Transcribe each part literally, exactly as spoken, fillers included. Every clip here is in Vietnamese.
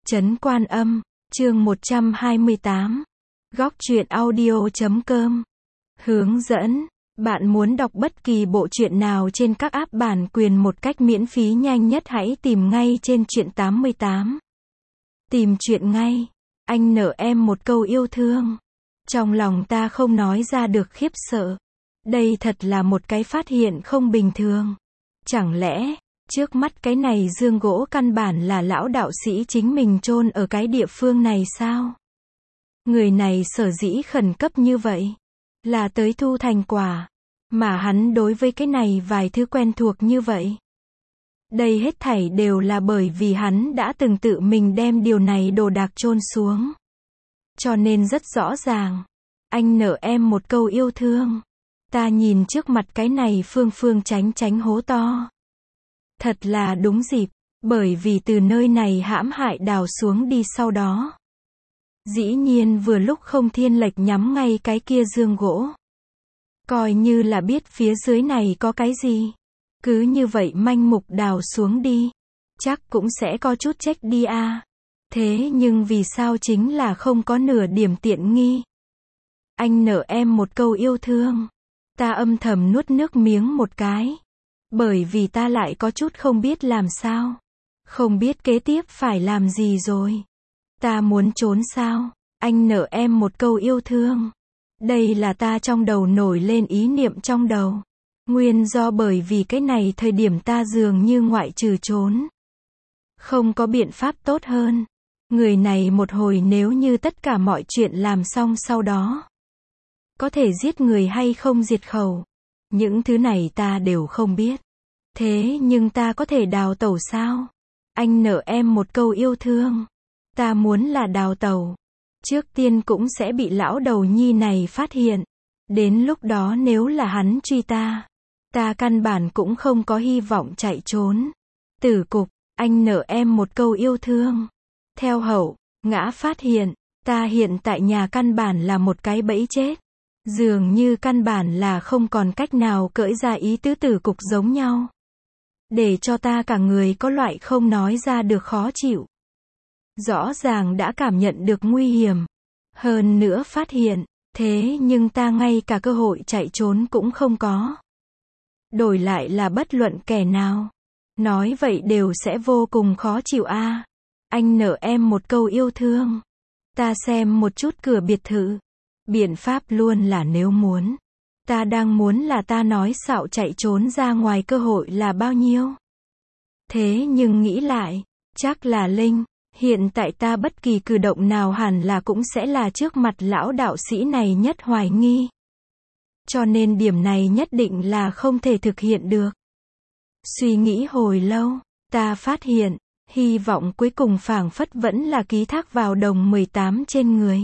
Trấn Quan Âm, chương một trăm hai mươi tám. Góc truyện audio chấm com. Hướng dẫn. Bạn muốn đọc bất kỳ bộ truyện nào trên các app bản quyền một cách miễn phí nhanh nhất hãy tìm ngay trên truyện tám mươi tám. Tìm truyện ngay. Anh nợ em một câu yêu thương. Trong lòng ta không nói ra được khiếp sợ. Đây thật là một cái phát hiện không bình thường. Chẳng lẽ, trước mắt cái này dương gỗ căn bản là lão đạo sĩ chính mình chôn ở cái địa phương này sao? Người này sở dĩ khẩn cấp như vậy, là tới thu thành quả, mà hắn đối với cái này vài thứ quen thuộc như vậy. Đây hết thảy đều là bởi vì hắn đã từng tự mình đem điều này đồ đạc chôn xuống. Cho nên rất rõ ràng, anh nợ em một câu yêu thương. Ta nhìn trước mặt cái này phương phương tránh tránh hố to. Thật là đúng dịp, bởi vì từ nơi này hãm hại đào xuống đi sau đó. Dĩ nhiên vừa lúc không thiên lệch nhắm ngay cái kia dương gỗ. Coi như là biết phía dưới này có cái gì. Cứ như vậy manh mục đào xuống đi. Chắc cũng sẽ có chút trách đi a. Thế nhưng vì sao chính là không có nửa điểm tiện nghi. Anh nợ em một câu yêu thương. Ta âm thầm nuốt nước miếng một cái. Bởi vì ta lại có chút không biết làm sao. Không biết kế tiếp phải làm gì rồi. Ta muốn trốn sao? Anh nợ em một câu yêu thương. Đây là ta trong đầu nổi lên ý niệm trong đầu. Nguyên do bởi vì cái này thời điểm ta dường như ngoại trừ trốn. Không có biện pháp tốt hơn. Người này một hồi nếu như tất cả mọi chuyện làm xong sau đó. Có thể giết người hay không diệt khẩu. Những thứ này ta đều không biết. Thế nhưng ta có thể đào tẩu sao? Anh nợ em một câu yêu thương. Ta muốn là đào tẩu. Trước tiên cũng sẽ bị lão đầu nhi này phát hiện. Đến lúc đó nếu là hắn truy ta. Ta căn bản cũng không có hy vọng chạy trốn. Tử cục, anh nợ em một câu yêu thương. Theo hậu, ngã phát hiện. Ta hiện tại nhà căn bản là một cái bẫy chết. Dường như căn bản là không còn cách nào cởi ra ý tứ tử cục giống nhau. Để cho ta cả người có loại không nói ra được khó chịu. Rõ ràng đã cảm nhận được nguy hiểm. Hơn nữa phát hiện. Thế nhưng ta ngay cả cơ hội chạy trốn cũng không có. Đổi lại là bất luận kẻ nào. Nói vậy đều sẽ vô cùng khó chịu a. Anh nợ em một câu yêu thương. Ta xem một chút cửa biệt thự. Biện pháp luôn là nếu muốn. Ta đang muốn là ta nói xạo chạy trốn ra ngoài cơ hội là bao nhiêu. Thế nhưng nghĩ lại, chắc là Linh, hiện tại ta bất kỳ cử động nào hẳn là cũng sẽ là trước mặt lão đạo sĩ này nhất hoài nghi. Cho nên điểm này nhất định là không thể thực hiện được. Suy nghĩ hồi lâu, ta phát hiện, hy vọng cuối cùng phảng phất vẫn là ký thác vào đồng mười tám trên người.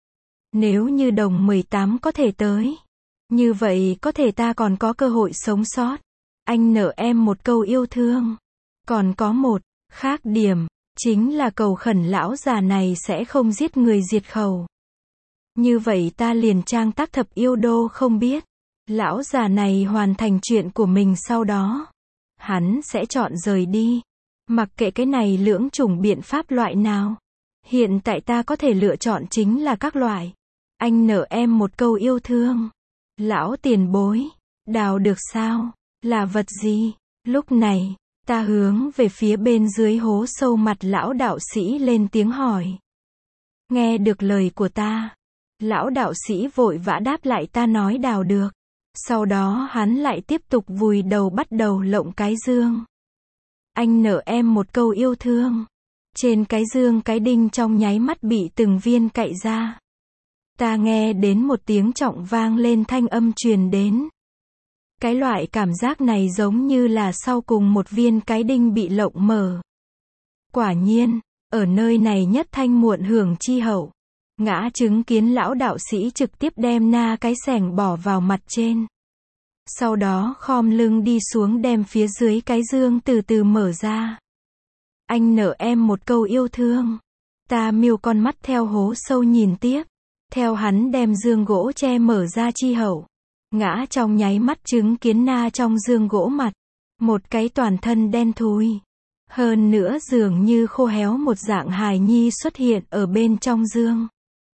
Nếu như đồng mười tám có thể tới, như vậy có thể ta còn có cơ hội sống sót. Anh nợ em một câu yêu thương. Còn có một khác điểm, chính là cầu khẩn lão già này sẽ không giết người diệt khẩu. Như vậy ta liền trang tác thập yêu đô không biết. Lão già này hoàn thành chuyện của mình sau đó. Hắn sẽ chọn rời đi. Mặc kệ cái này lưỡng chủng biện pháp loại nào. Hiện tại ta có thể lựa chọn chính là các loại. Anh nợ em một câu yêu thương. Lão tiền bối. Đào được sao? Là vật gì? Lúc này, ta hướng về phía bên dưới hố sâu mặt lão đạo sĩ lên tiếng hỏi. Nghe được lời của ta. Lão đạo sĩ vội vã đáp lại ta nói đào được. Sau đó hắn lại tiếp tục vùi đầu bắt đầu lộng cái dương. Anh nợ em một câu yêu thương. Trên cái dương cái đinh trong nháy mắt bị từng viên cạy ra. Ta nghe đến một tiếng trọng vang lên thanh âm truyền đến. Cái loại cảm giác này giống như là sau cùng một viên cái đinh bị lộng mở. Quả nhiên, ở nơi này nhất thanh muộn hưởng chi hậu. Ngã chứng kiến lão đạo sĩ trực tiếp đem na cái xẻng bỏ vào mặt trên. Sau đó khom lưng đi xuống đem phía dưới cái dương từ từ mở ra. Anh nợ em một câu yêu thương. Ta miêu con mắt theo hố sâu nhìn tiếp. Theo hắn đem dương gỗ che mở ra chi hậu. Ngã trong nháy mắt chứng kiến na trong dương gỗ mặt. Một cái toàn thân đen thui. Hơn nữa dường như khô héo một dạng hài nhi xuất hiện ở bên trong giường.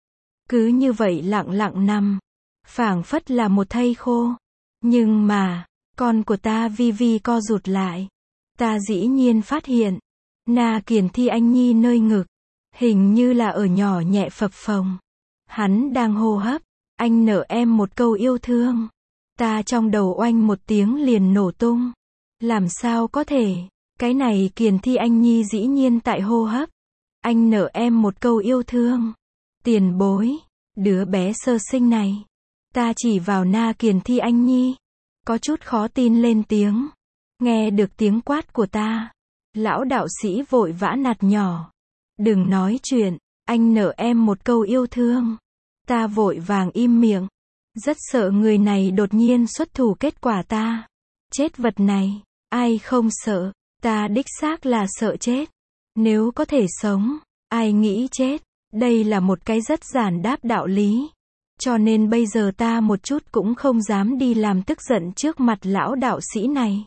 Cứ như vậy lặng lặng nằm, phảng phất là một thây khô. Nhưng mà, con của ta vi vi co rụt lại. Ta dĩ nhiên phát hiện, Na Kiền Thi Anh Nhi nơi ngực, hình như là ở nhỏ nhẹ phập phồng. Hắn đang hô hấp, anh nợ em một câu yêu thương. Ta trong đầu oanh một tiếng liền nổ tung. Làm sao có thể, cái này Kiền Thi Anh Nhi dĩ nhiên tại hô hấp. Anh nợ em một câu yêu thương. Tiền bối, đứa bé sơ sinh này. Ta chỉ vào Na Kiền Thi Anh Nhi, có chút khó tin lên tiếng. Nghe được tiếng quát của ta, lão đạo sĩ vội vã nạt nhỏ. Đừng nói chuyện, anh nợ em một câu yêu thương. Ta vội vàng im miệng. Rất sợ người này đột nhiên xuất thủ kết quả ta. Chết vật này, ai không sợ, ta đích xác là sợ chết. Nếu có thể sống, ai nghĩ chết, đây là một cái rất giản đáp đạo lý. Cho nên bây giờ ta một chút cũng không dám đi làm tức giận trước mặt lão đạo sĩ này.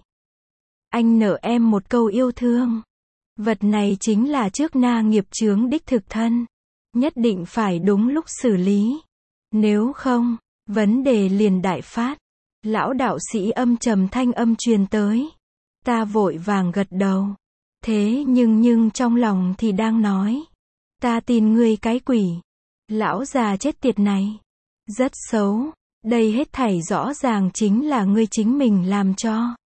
Anh nợ em một câu yêu thương. Vật này chính là trước na nghiệp chướng đích thực thân. Nhất định phải đúng lúc xử lý. Nếu không, vấn đề liền đại phát. Lão đạo sĩ âm trầm thanh âm truyền tới. Ta vội vàng gật đầu. Thế nhưng nhưng trong lòng thì đang nói. Ta tin ngươi cái quỷ. Lão già chết tiệt này. Rất xấu. Đây hết thảy rõ ràng chính là ngươi chính mình làm cho.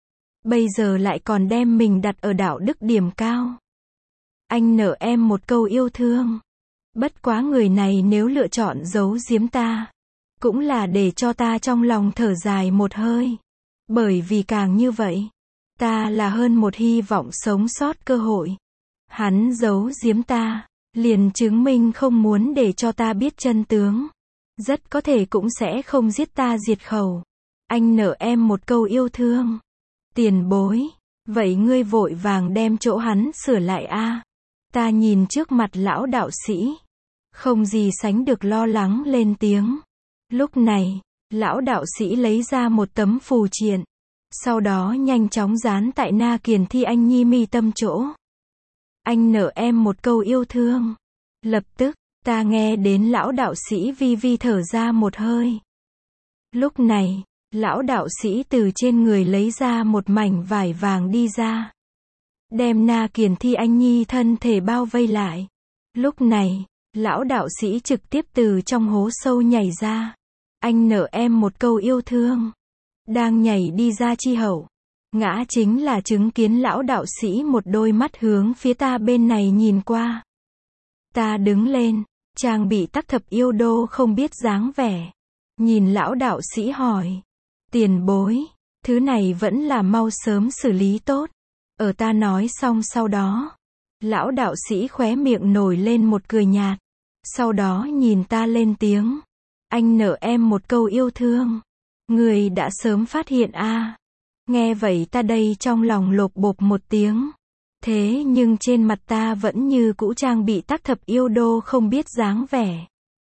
Bây giờ lại còn đem mình đặt ở đạo đức điểm cao. Anh nợ em một câu yêu thương. Bất quá người này nếu lựa chọn giấu giếm ta, cũng là để cho ta trong lòng thở dài một hơi. Bởi vì càng như vậy, ta là hơn một hy vọng sống sót cơ hội. Hắn giấu giếm ta, liền chứng minh không muốn để cho ta biết chân tướng. Rất có thể cũng sẽ không giết ta diệt khẩu. Anh nợ em một câu yêu thương. Tiền bối, vậy ngươi vội vàng đem chỗ hắn sửa lại a. Ta nhìn trước mặt lão đạo sĩ, không gì sánh được lo lắng lên tiếng. Lúc này, lão đạo sĩ lấy ra một tấm phù triện, sau đó nhanh chóng dán tại Na Kiền Thi Anh Nhi mi tâm chỗ. Anh nợ em một câu yêu thương. Lập tức, ta nghe đến lão đạo sĩ vi vi thở ra một hơi. Lúc này, lão đạo sĩ từ trên người lấy ra một mảnh vải vàng đi ra. Đem Na Kiền Thi Anh Nhi thân thể bao vây lại. Lúc này, lão đạo sĩ trực tiếp từ trong hố sâu nhảy ra. Anh nợ em một câu yêu thương. Đang nhảy đi ra chi hậu. Ngã chính là chứng kiến lão đạo sĩ một đôi mắt hướng phía ta bên này nhìn qua. Ta đứng lên, trang bị tắc thập yêu đô không biết dáng vẻ. Nhìn lão đạo sĩ hỏi. Tiền bối, thứ này vẫn là mau sớm xử lý tốt. Ở ta nói xong sau đó, lão đạo sĩ khóe miệng nổi lên một cười nhạt. Sau đó nhìn ta lên tiếng. Anh nợ em một câu yêu thương. Người đã sớm phát hiện a. Nghe vậy ta đây trong lòng lột bột một tiếng. Thế nhưng trên mặt ta vẫn như cũ trang bị tắc thập yêu đô không biết dáng vẻ.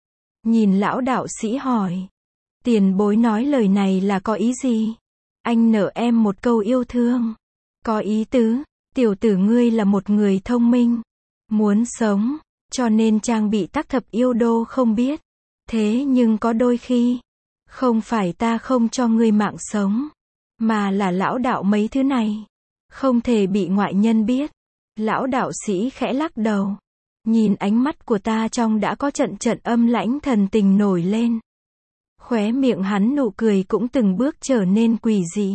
Nhìn lão đạo sĩ hỏi. Tiền bối nói lời này là có ý gì? Anh nợ em một câu yêu thương. Có ý tứ, tiểu tử ngươi là một người thông minh. Muốn sống, cho nên trang bị tắc thập yêu đô không biết. Thế nhưng có đôi khi, không phải ta không cho ngươi mạng sống, mà là lão đạo mấy thứ này. Không thể bị ngoại nhân biết. Lão đạo sĩ khẽ lắc đầu. Nhìn ánh mắt của ta trong đã có trận trận âm lãnh thần tình nổi lên. Khóe miệng hắn nụ cười cũng từng bước trở nên quỷ dị.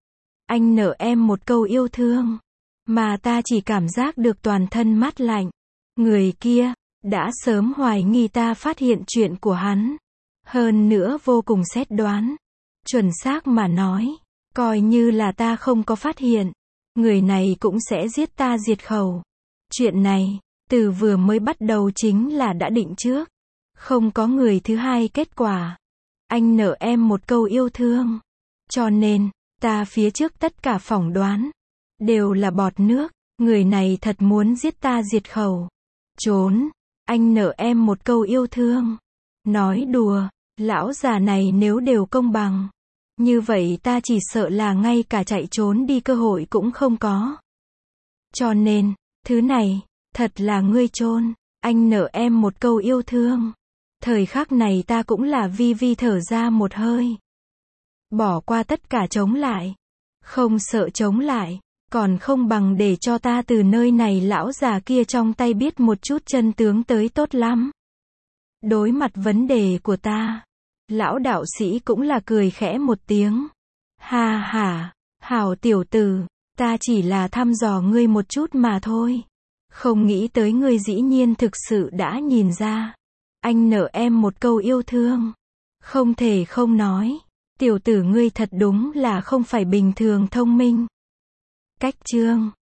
Anh nợ em một câu yêu thương. Mà ta chỉ cảm giác được toàn thân mát lạnh. Người kia, đã sớm hoài nghi ta phát hiện chuyện của hắn. Hơn nữa vô cùng xét đoán. Chuẩn xác mà nói, coi như là ta không có phát hiện, người này cũng sẽ giết ta diệt khẩu. Chuyện này, từ vừa mới bắt đầu chính là đã định trước. Không có người thứ hai kết quả. Anh nợ em một câu yêu thương. Cho nên, ta phía trước tất cả phỏng đoán, đều là bọt nước. Người này thật muốn giết ta diệt khẩu. Trốn, anh nợ em một câu yêu thương. Nói đùa, lão già này nếu đều công bằng, như vậy ta chỉ sợ là ngay cả chạy trốn đi cơ hội cũng không có. Cho nên, thứ này, thật là ngươi chôn. Anh nợ em một câu yêu thương. Thời khắc này ta cũng là vi vi thở ra một hơi. Bỏ qua tất cả chống lại. Không sợ chống lại. Còn không bằng để cho ta từ nơi này lão già kia trong tay biết một chút chân tướng tới tốt lắm. Đối mặt vấn đề của ta, lão đạo sĩ cũng là cười khẽ một tiếng. Ha ha, hảo tiểu tử, ta chỉ là thăm dò ngươi một chút mà thôi. Không nghĩ tới ngươi dĩ nhiên thực sự đã nhìn ra. Anh nợ em một câu yêu thương. Không thể không nói, tiểu tử ngươi thật đúng là không phải bình thường thông minh. Cách chương